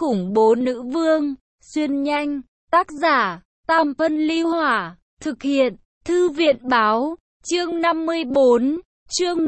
khủng bố nữ vương, xuyên nhanh, tác giả, Tam Phân Ly Hỏa, thực hiện, Thư viện Báo, chương 54, chương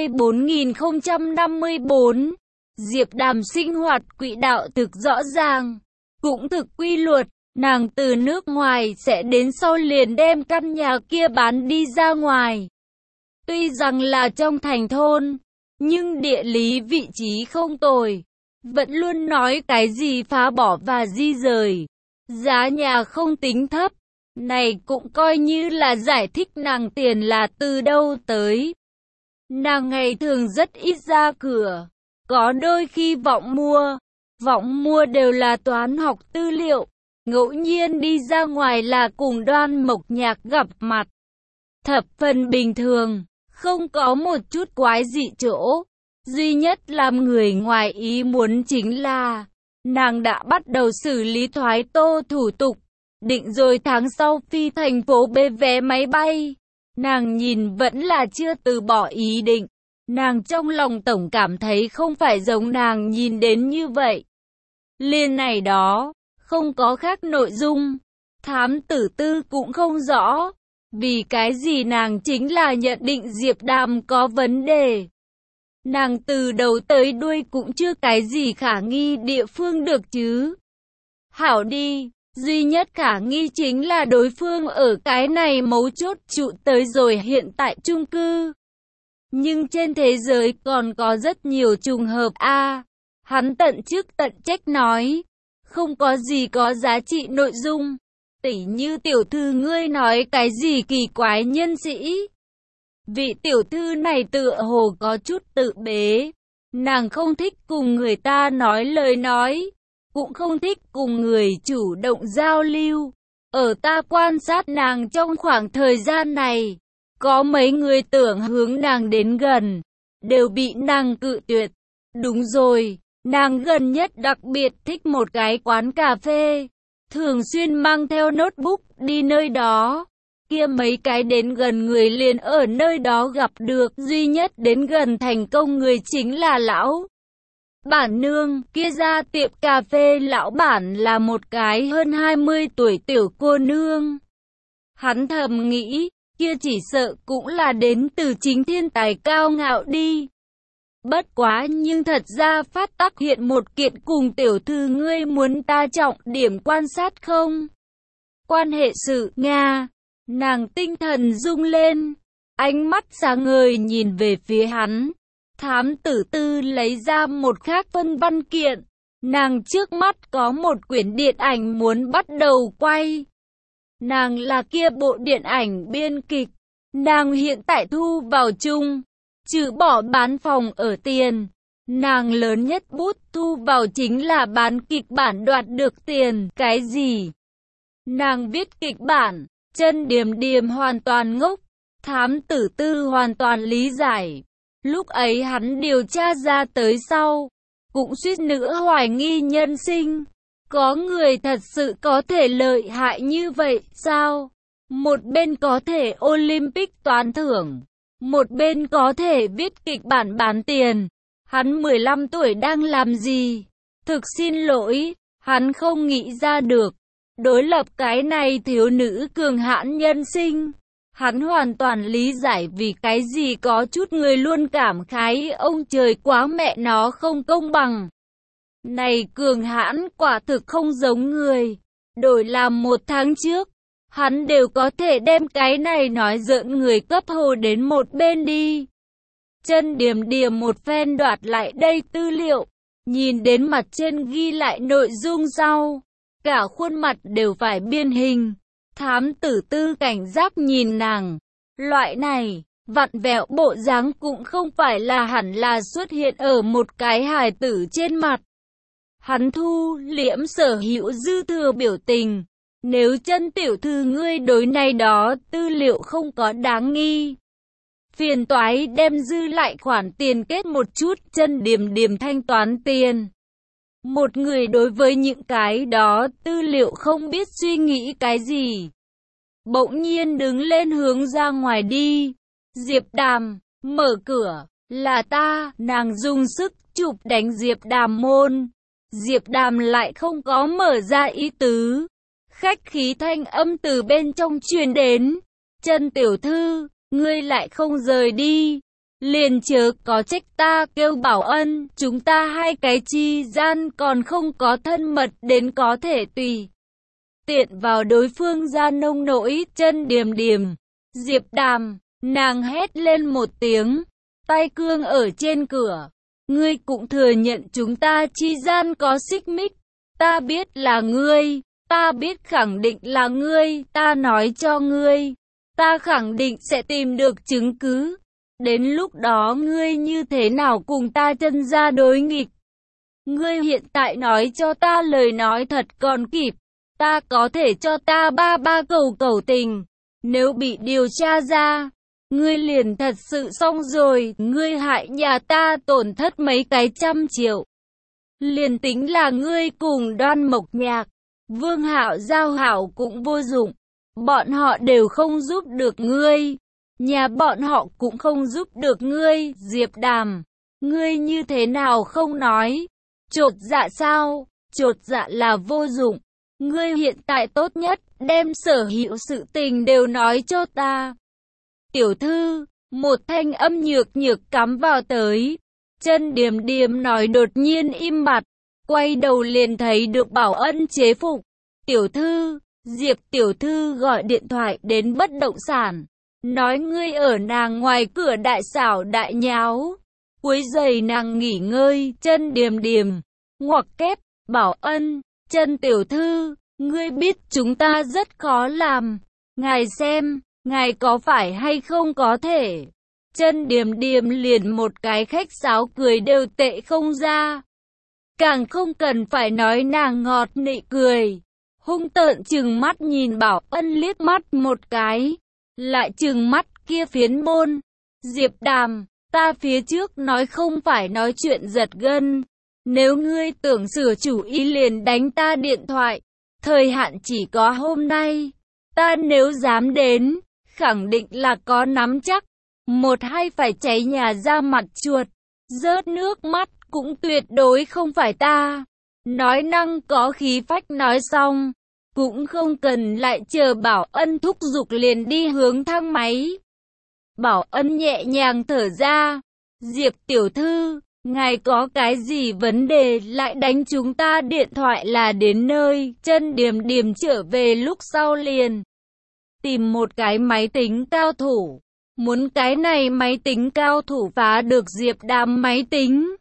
54.054, Diệp Đàm sinh hoạt quỹ đạo thực rõ ràng, cũng thực quy luật, nàng từ nước ngoài sẽ đến sau liền đem căn nhà kia bán đi ra ngoài. Tuy rằng là trong thành thôn, nhưng địa lý vị trí không tồi, vẫn luôn nói cái gì phá bỏ và di rời. Giá nhà không tính thấp, này cũng coi như là giải thích nàng tiền là từ đâu tới. Nàng ngày thường rất ít ra cửa, có đôi khi vọng mua đều là toán học tư liệu, ngẫu nhiên đi ra ngoài là cùng Đoan Mộc Nhạc gặp mặt. Thập phần bình thường, không có một chút quái dị chỗ. Duy nhất làm người ngoài ý muốn chính là nàng đã bắt đầu xử lý thoái tô thủ tục, định rồi tháng sau phi thành phố B vé máy bay. Nàng nhìn vẫn là chưa từ bỏ ý định. Nàng trong lòng tổng cảm thấy không phải giống nàng nhìn đến như vậy. Liên này đó, không có khác nội dung. Thám tử Tư cũng không rõ, vì cái gì nàng chính là nhận định Diệp Đàm có vấn đề. Nàng từ đầu tới đuôi cũng chưa cái gì khả nghi địa phương được chứ. Hảo đi, duy nhất khả nghi chính là đối phương ở cái này mấu chốt trụ tới rồi hiện tại chung cư. Nhưng trên thế giới còn có rất nhiều trùng hợp a. Hắn tận chức tận trách nói, không có gì có giá trị nội dung. Tỉ như tiểu thư ngươi nói cái gì kỳ quái nhân sĩ. Vị tiểu thư này tựa hồ có chút tự bế. Nàng không thích cùng người ta nói lời nói, cũng không thích cùng người chủ động giao lưu. Ở ta quan sát nàng trong khoảng thời gian này, có mấy người tưởng hướng nàng đến gần, đều bị nàng cự tuyệt. Đúng rồi, nàng gần nhất đặc biệt thích một cái quán cà phê, thường xuyên mang theo notebook đi nơi đó. Kia mấy cái đến gần người liền ở nơi đó gặp được, duy nhất đến gần thành công người chính là lão bản nương. Kia ra tiệm cà phê lão bản là một cái hơn 20 tuổi tiểu cô nương. Hắn thầm nghĩ, kia chỉ sợ cũng là đến từ chính thiên tài cao ngạo đi. Bất quá nhưng thật ra phát tác hiện một kiện cùng tiểu thư ngươi muốn ta trọng điểm quan sát không? Quan hệ sự Nga. Nàng tinh thần rung lên, ánh mắt sáng ngời nhìn về phía hắn. Thám tử Tư lấy ra một khác phân văn kiện. Nàng trước mắt có một quyển điện ảnh muốn bắt đầu quay. Nàng là kia bộ điện ảnh biên kịch. Nàng hiện tại thu vào chung, trừ bỏ bán phòng ở tiền. Nàng lớn nhất bút thu vào chính là bán kịch bản đoạt được tiền. Cái gì? Nàng viết kịch bản. Chân Điềm Điềm hoàn toàn ngốc, thám tử Tư hoàn toàn lý giải. Lúc ấy hắn điều tra ra tới sau, cũng suýt nữa hoài nghi nhân sinh. Có người thật sự có thể lợi hại như vậy sao? Một bên có thể Olympic toán thưởng, một bên có thể viết kịch bản bán tiền. Hắn 15 tuổi đang làm gì? Thực xin lỗi, hắn không nghĩ ra được. Đối lập cái này thiếu nữ cường hãn nhân sinh, hắn hoàn toàn lý giải vì cái gì có chút người luôn cảm khái ông trời quá mẹ nó không công bằng. Này cường hãn quả thực không giống người. Đổi làm một tháng trước, hắn đều có thể đem cái này nói giỡn người cấp hồ đến một bên đi. Chân Điềm Điềm một phen đoạt lại đây tư liệu, nhìn đến mặt trên ghi lại nội dung sau. Cả khuôn mặt đều phải biên hình. Thám tử Tư cảnh giác nhìn nàng. Loại này, vặn vẹo bộ dáng cũng không phải là hẳn là xuất hiện ở một cái hài tử trên mặt. Hắn thu liễm sở hữu dư thừa biểu tình. Nếu chân tiểu thư ngươi đối này đó tư liệu không có đáng nghi, phiền toái đem dư lại khoản tiền kết một chút. Chân Điềm Điềm thanh toán tiền. Một người đối với những cái đó tư liệu không biết suy nghĩ cái gì, bỗng nhiên đứng lên hướng ra ngoài đi. Diệp Đàm, mở cửa, là ta. Nàng dùng sức chụp đánh Diệp Đàm môn. Diệp Đàm lại không có mở ra ý tứ. Khách khí thanh âm từ bên trong truyền đến. Chân tiểu thư, ngươi lại không rời đi. Liền chớ có trách ta kêu Bảo Ân, chúng ta hai cái chi gian còn không có thân mật đến có thể tùy tiện vào đối phương ra nông nỗi. Chân Điềm Điềm, Diệp Đàm, nàng hét lên một tiếng, tay cương ở trên cửa. Ngươi cũng thừa nhận chúng ta chi gian có xích mích. Ta biết là ngươi, ta biết khẳng định là ngươi, ta nói cho ngươi, ta khẳng định sẽ tìm được chứng cứ. Đến lúc đó ngươi như thế nào cùng ta chân ra đối nghịch? Ngươi hiện tại nói cho ta lời nói thật còn kịp. Ta có thể cho ta ba cầu tình. Nếu bị điều tra ra, ngươi liền thật sự xong rồi. Ngươi hại nhà ta tổn thất mấy cái trăm triệu. Liền tính là ngươi cùng Đoan Mộc Nhạc, Vương Hạo giao hảo cũng vô dụng. Bọn họ đều không giúp được ngươi. Nhà bọn họ cũng không giúp được ngươi. Diệp Đàm, ngươi như thế nào không nói? Chột dạ sao? Chột dạ là vô dụng. Ngươi hiện tại tốt nhất, đem sở hữu sự tình đều nói cho ta. Tiểu thư, một thanh âm nhược nhược cắm vào tới. Chân Điềm Điềm nói đột nhiên im bặt, quay đầu liền thấy được Bảo Ân chế phục. Tiểu thư, Diệp tiểu thư gọi điện thoại đến bất động sản. Nói ngươi ở nàng ngoài cửa đại xảo đại nháo, quấy rầy nàng nghỉ ngơi. Chân Điềm Điềm, ngoặc kép, Bảo Ân, Chân tiểu thư, ngươi biết chúng ta rất khó làm. Ngài xem, ngài có phải hay không có thể. Chân Điềm Điềm liền một cái khách sáo cười đều tệ không ra. Càng không cần phải nói nàng ngọt nị cười. Hung tợn trừng mắt nhìn Bảo Ân liếc mắt một cái. Lại trừng mắt kia phiến môn. Diệp Đàm, ta phía trước nói không phải nói chuyện giật gân. Nếu ngươi tưởng sửa chủ ý liền đánh ta điện thoại. Thời hạn chỉ có hôm nay. Ta nếu dám đến, khẳng định là có nắm chắc. Một hay phải cháy nhà ra mặt chuột. Rớt nước mắt cũng tuyệt đối không phải ta. Nói năng có khí phách nói xong. Cũng không cần lại chờ Bảo Ân thúc giục liền đi hướng thang máy. Bảo Ân nhẹ nhàng thở ra. Diệp tiểu thư, ngài có cái gì vấn đề lại đánh chúng ta điện thoại là đến nơi. Chân Điềm Điềm trở về lúc sau liền tìm một cái máy tính cao thủ. Muốn cái này máy tính cao thủ phá được Diệp Đàm máy tính.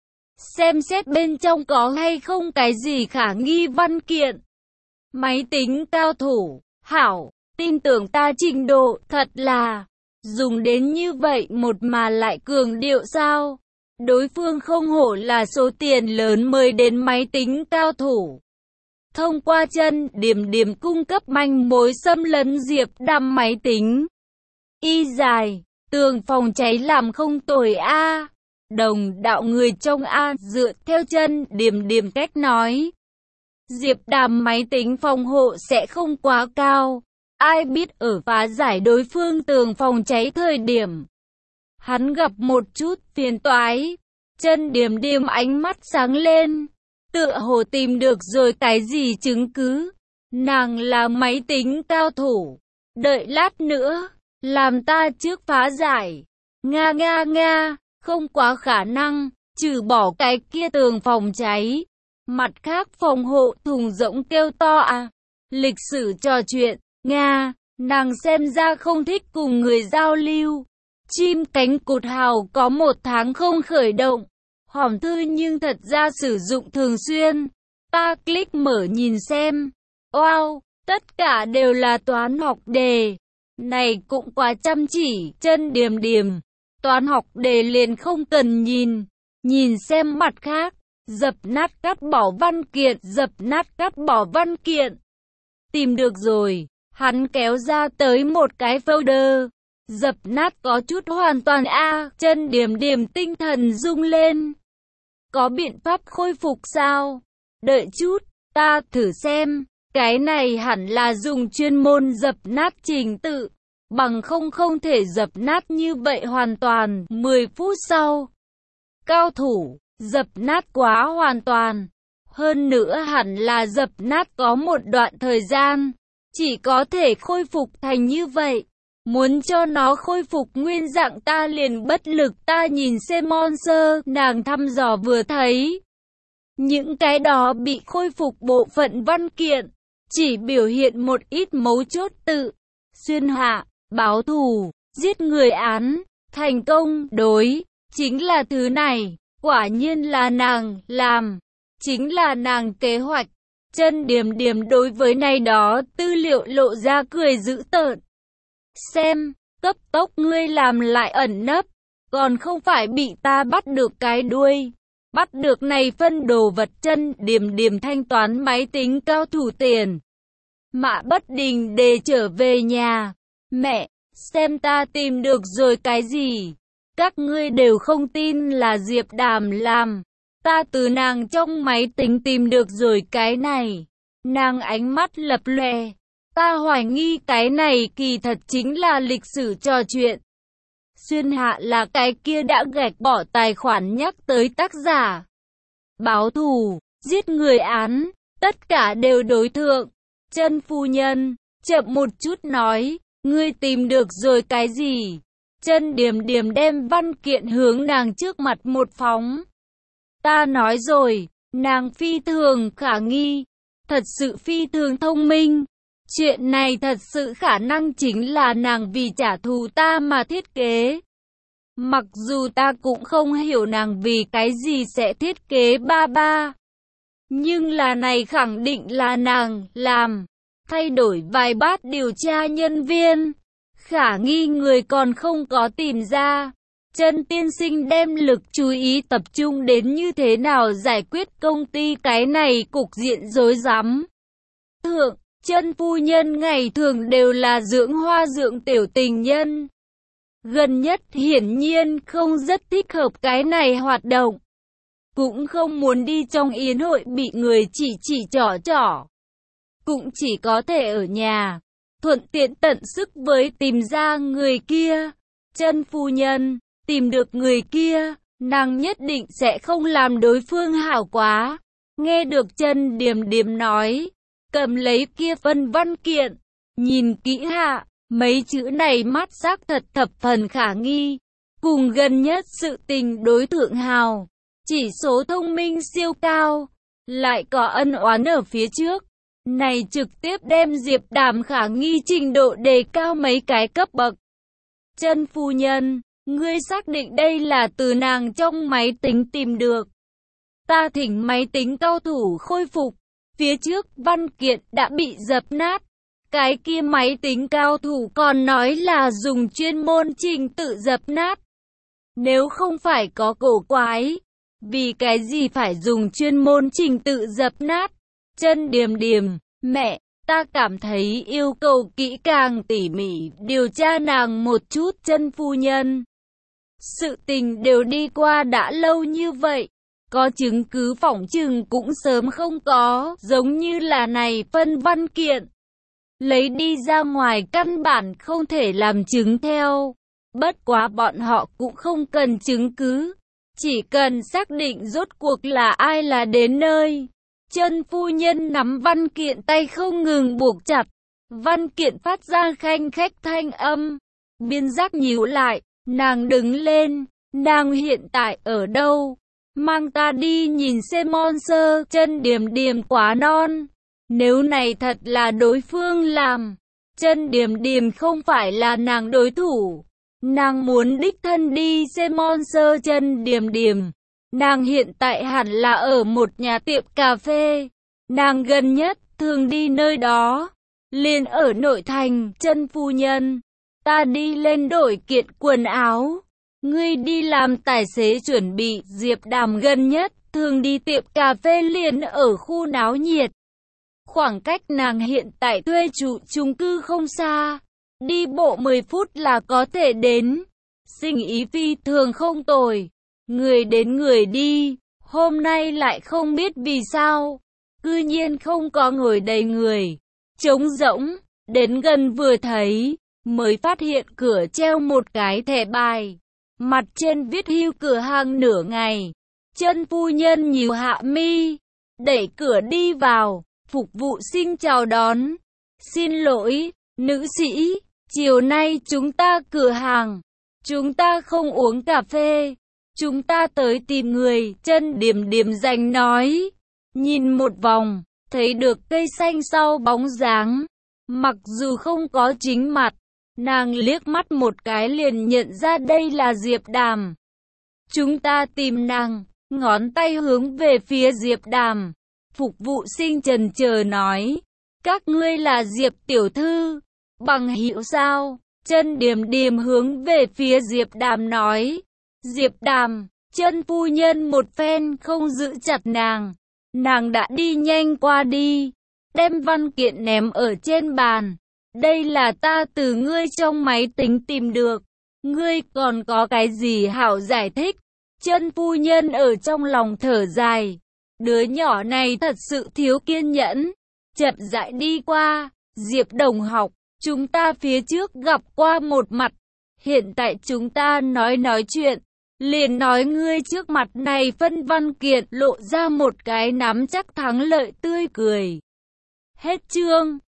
Xem xét bên trong có hay không cái gì khả nghi văn kiện. Máy tính cao thủ, hảo, tin tưởng ta trình độ, thật là dùng đến như vậy một mà lại cường điệu sao? Đối phương không hổ là số tiền lớn mời đến máy tính cao thủ. Thông qua Chân Điềm Điềm cung cấp manh mối xâm lấn Diệp Đàm máy tính. Y dài, tường phòng cháy làm không tồi a. Đồng đạo người trong a, dựa theo Chân Điềm Điềm cách nói. Diệp Đàm máy tính phòng hộ sẽ không quá cao. Ai biết ở phá giải đối phương tường phòng cháy thời điểm, hắn gặp một chút phiền toái. Chân Điềm Điềm ánh mắt sáng lên, tựa hồ tìm được rồi cái gì chứng cứ. Nàng là máy tính cao thủ. Đợi lát nữa, làm ta trước phá giải. Nga, không quá khả năng, trừ bỏ cái kia tường phòng cháy. Mặt khác phòng hộ thùng rỗng kêu to à. Lịch sử trò chuyện, Nga, nàng xem ra không thích cùng người giao lưu. Chim cánh cụt hào có 1 tháng không khởi động. Hòm thư nhưng thật ra sử dụng thường xuyên. Ta click mở nhìn xem. Wow, tất cả đều là toán học đề. Này cũng quá chăm chỉ. Chân Điềm Điềm, toán học đề liền không cần nhìn. Nhìn xem mặt khác. Dập nát cắt bỏ văn kiện, dập nát cắt bỏ văn kiện. Tìm được rồi, hắn kéo ra tới một cái folder. Dập nát có chút hoàn toàn a. Chân Điềm Điềm tinh thần rung lên. Có biện pháp khôi phục sao? Đợi chút, ta thử xem. Cái này hẳn là dùng chuyên môn dập nát trình tự. Bằng không thể dập nát như vậy hoàn toàn. 10 phút sau, cao thủ dập nát quá hoàn toàn. Hơn nữa hẳn là dập nát có một đoạn thời gian, chỉ có thể khôi phục thành như vậy. Muốn cho nó khôi phục nguyên dạng ta liền bất lực. Ta nhìn Semonser, nàng thăm dò vừa thấy. Những cái đó bị khôi phục bộ phận văn kiện, chỉ biểu hiện một ít mấu chốt tự. Xuyên hạ, báo thù, giết người án, thành công, đối, chính là thứ này. Quả nhiên là nàng làm, chính là nàng kế hoạch. Chân Điềm Điềm đối với này đó tư liệu lộ ra cười dữ tợn. Xem, cấp tốc ngươi làm lại ẩn nấp, còn không phải bị ta bắt được cái đuôi. Bắt được này phân đồ vật. Chân Điềm Điềm thanh toán máy tính cao thủ tiền. Mã Bất Đình để trở về nhà. Mẹ, xem ta tìm được rồi cái gì? Các ngươi đều không tin là Diệp Đàm làm. Ta từ nàng trong máy tính tìm được rồi cái này. Nàng ánh mắt lập lòe. Ta hoài nghi cái này kỳ thật chính là lịch sử trò chuyện. Xuyên hạ là cái kia đã gạch bỏ tài khoản nhắc tới tác giả. Báo thù, giết người án, tất cả đều đối thượng. Chân phu nhân, chậm một chút nói, ngươi tìm được rồi cái gì? Chân Điềm Điềm đem văn kiện hướng nàng trước mặt một phóng. Ta nói rồi, nàng phi thường khả nghi, thật sự phi thường thông minh. Chuyện này thật sự khả năng chính là nàng vì trả thù ta mà thiết kế. Mặc dù ta cũng không hiểu nàng vì cái gì sẽ thiết kế ba ba. Nhưng là này khẳng định là nàng làm. Thay đổi vài bát điều tra nhân viên. Khả nghi người còn không có tìm ra. Chân tiên sinh đem lực chú ý tập trung đến như thế nào giải quyết công ty cái này cục diện rối rắm. Thượng, Chân phu nhân ngày thường đều là dưỡng hoa dưỡng tiểu tình nhân. Gần nhất hiển nhiên không rất thích hợp cái này hoạt động. Cũng không muốn đi trong yến hội bị người chỉ trỏ. Cũng chỉ có thể ở nhà, thuận tiện tận sức với tìm ra người kia. Chân phu nhân, tìm được người kia, nàng nhất định sẽ không làm đối phương hảo quá. Nghe được Chân Điềm Điềm nói, cầm lấy kia phân văn kiện, nhìn kỹ hạ, mấy chữ này mắt sắc thật thập phần khả nghi. Cùng gần nhất sự tình đối thượng hào, chỉ số thông minh siêu cao, lại có ân oán ở phía trước. Này trực tiếp đem Diệp Đàm khả nghi trình độ đề cao mấy cái cấp bậc. Chân phu nhân, ngươi xác định đây là từ nàng trong máy tính tìm được. Ta thỉnh máy tính cao thủ khôi phục. Phía trước văn kiện đã bị dập nát. Cái kia máy tính cao thủ còn nói là dùng chuyên môn trình tự dập nát. Nếu không phải có cổ quái, vì cái gì phải dùng chuyên môn trình tự dập nát? Chân Điềm Điềm, mẹ, ta cảm thấy yêu cầu kỹ càng tỉ mỉ điều tra nàng một chút. Chân phu nhân, sự tình đều đi qua đã lâu như vậy, có chứng cứ phỏng chừng cũng sớm không có, giống như là này phân văn kiện. Lấy đi ra ngoài căn bản không thể làm chứng theo. Bất quá bọn họ cũng không cần chứng cứ, chỉ cần xác định rốt cuộc là ai là đến nơi. Chân phu nhân nắm văn kiện tay không ngừng buộc chặt. Văn kiện phát ra khanh khách thanh âm. Biên giác nhíu lại, nàng đứng lên. Nàng hiện tại ở đâu? Mang ta đi nhìn Semonser. Chân Điềm Điềm quá non. Nếu này thật là đối phương làm, Chân Điềm Điềm không phải là nàng đối thủ. Nàng muốn đích thân đi Semonser. Chân Điềm Điềm, nàng hiện tại hẳn là ở một nhà tiệm cà phê. Nàng gần nhất thường đi nơi đó, liền ở nội thành. Chân phu nhân, ta đi lên đổi kiện quần áo, ngươi đi làm tài xế chuẩn bị. Diệp Đàm gần nhất thường đi tiệm cà phê liền ở khu náo nhiệt. Khoảng cách nàng hiện tại thuê trụ chung cư không xa, đi bộ 10 phút là có thể đến. Sinh ý phi thường không tồi, người đến người đi. Hôm nay lại không biết vì sao, cư nhiên không có ngồi đầy người, trống rỗng. Đến gần vừa thấy, mới phát hiện cửa treo một cái thẻ bài, mặt trên viết hưu cửa hàng nửa ngày. Chân phu nhân nhíu hạ mi, đẩy cửa đi vào, phục vụ sinh chào đón. Xin lỗi, nữ sĩ, chiều nay chúng ta cửa hàng. Chúng ta không uống cà phê. Chúng ta tới tìm người, Chân Điềm Điềm rành nói. Nhìn một vòng, thấy được cây xanh sau bóng dáng. Mặc dù không có chính mặt, nàng liếc mắt một cái liền nhận ra đây là Diệp Đàm. Chúng ta tìm nàng, ngón tay hướng về phía Diệp Đàm. Phục vụ sinh chần chờ nói, các ngươi là Diệp tiểu thư, bằng hữu sao? Chân Điềm Điềm hướng về phía Diệp Đàm nói, Diệp Đàm, Chân phu nhân một phen không giữ chặt nàng. Nàng đã đi nhanh qua đi, đem văn kiện ném ở trên bàn. Đây là ta từ ngươi trong máy tính tìm được. Ngươi còn có cái gì hảo giải thích? Chân phu nhân ở trong lòng thở dài. Đứa nhỏ này thật sự thiếu kiên nhẫn. Chậm rãi đi qua, Diệp đồng học, chúng ta phía trước gặp qua một mặt. Hiện tại chúng ta nói chuyện. Liền nói ngươi trước mặt này phân văn kiện lộ ra một cái nắm chắc thắng lợi tươi cười. Hết chương.